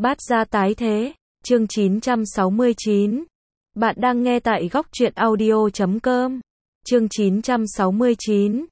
Bát gia tái thế, chương 969. Bạn đang nghe tại góc truyện audio.com. Chương 969.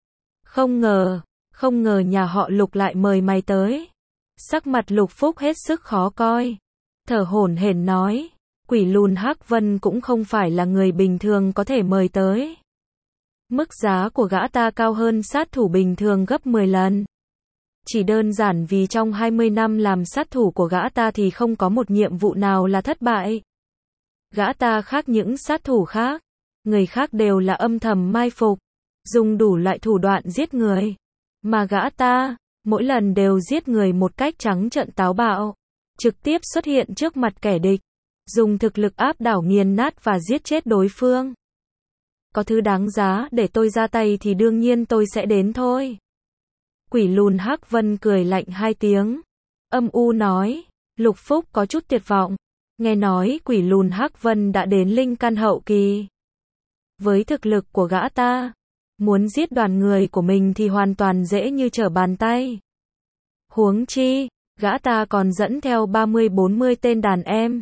Không ngờ nhà họ Lục lại mời mày tới. Sắc mặt Lục Phúc hết sức khó coi. Thở hổn hển nói, quỷ lùn Hắc Vân cũng không phải là người bình thường có thể mời tới. Mức giá của gã ta cao hơn sát thủ bình thường gấp 10 lần. Chỉ đơn giản vì trong 20 năm làm sát thủ của gã ta thì không có một nhiệm vụ nào là thất bại. Gã ta khác những sát thủ khác. Người khác đều là âm thầm mai phục, dùng đủ loại thủ đoạn giết người. Mà gã ta, mỗi lần đều giết người một cách trắng trợn táo bạo. Trực tiếp xuất hiện trước mặt kẻ địch. Dùng thực lực áp đảo nghiền nát và giết chết đối phương. Có thứ đáng giá để tôi ra tay thì đương nhiên tôi sẽ đến thôi. Quỷ lùn Hắc Vân cười lạnh hai tiếng. Âm u nói. Lục Phúc có chút tuyệt vọng. Nghe nói quỷ lùn Hắc Vân đã đến linh căn hậu kỳ. Với thực lực của gã ta, muốn giết đoàn người của mình thì hoàn toàn dễ như trở bàn tay. Huống chi, gã ta còn dẫn theo 30-40 tên đàn em.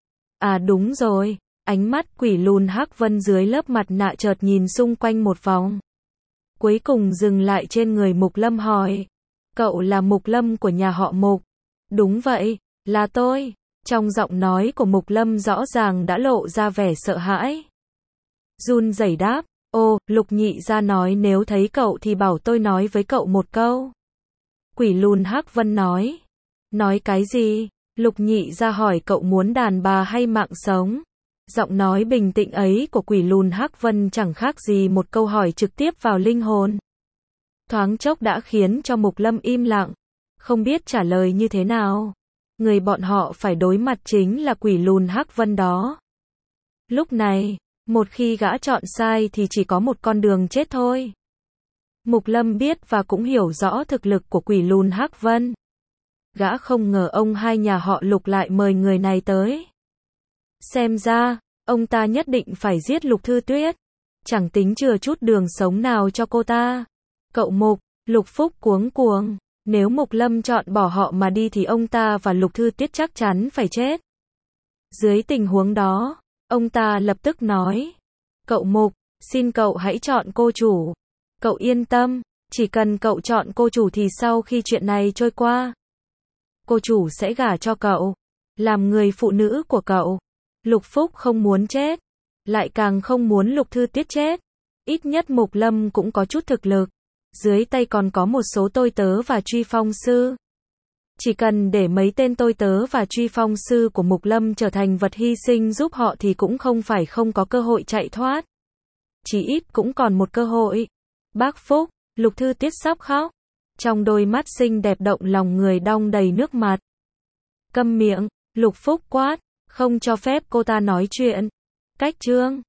À đúng rồi, ánh mắt quỷ lùn Hắc Vân dưới lớp mặt nạ chợt nhìn xung quanh một vòng. Cuối cùng dừng lại trên người Mục Lâm hỏi. Cậu là Mục Lâm của nhà họ Mục? Đúng vậy, là tôi. Trong giọng nói của Mục Lâm rõ ràng đã lộ ra vẻ sợ hãi. Run rẩy đáp, ô, Lục nhị gia nói nếu thấy cậu thì bảo tôi nói với cậu một câu. Quỷ lùn Hắc Vân nói. Nói cái gì? Lục nhị gia hỏi cậu muốn đàn bà hay mạng sống? Giọng nói bình tĩnh ấy của quỷ lùn Hắc Vân chẳng khác gì một câu hỏi trực tiếp vào linh hồn. Thoáng chốc đã khiến cho Mục Lâm im lặng, không biết trả lời như thế nào. Người bọn họ phải đối mặt chính là quỷ lùn Hắc Vân đó. Lúc này, một khi gã chọn sai thì chỉ có một con đường chết thôi. Mục Lâm biết và cũng hiểu rõ thực lực của quỷ lùn Hắc Vân. Gã không ngờ ông hai nhà họ Lục lại mời người này tới. Xem ra, ông ta nhất định phải giết Lục Thư Tuyết. Chẳng tính chừa chút đường sống nào cho cô ta. Cậu Mục, Lục Phúc cuống cuồng. Nếu Mục Lâm chọn bỏ họ mà đi thì ông ta và Lục Thư Tuyết chắc chắn phải chết. Dưới tình huống đó, ông ta lập tức nói. Cậu Mục, xin cậu hãy chọn cô chủ. Cậu yên tâm, chỉ cần cậu chọn cô chủ thì sau khi chuyện này trôi qua, cô chủ sẽ gả cho cậu, làm người phụ nữ của cậu. Lục Phúc không muốn chết, lại càng không muốn Lục Thư Tuyết chết. Ít nhất Mục Lâm cũng có chút thực lực. Dưới tay còn có một số tôi tớ và truy phong sư. Chỉ cần để mấy tên tôi tớ và truy phong sư của Mục Lâm trở thành vật hy sinh giúp họ thì cũng không phải không có cơ hội chạy thoát. Chỉ ít cũng còn một cơ hội. Bác Phúc, Lục Thư Tuyết sắp khóc. Trong đôi mắt xinh đẹp động lòng người đong đầy nước mắt. Câm miệng, Lục Phúc quát, không cho phép cô ta nói chuyện. Cách chương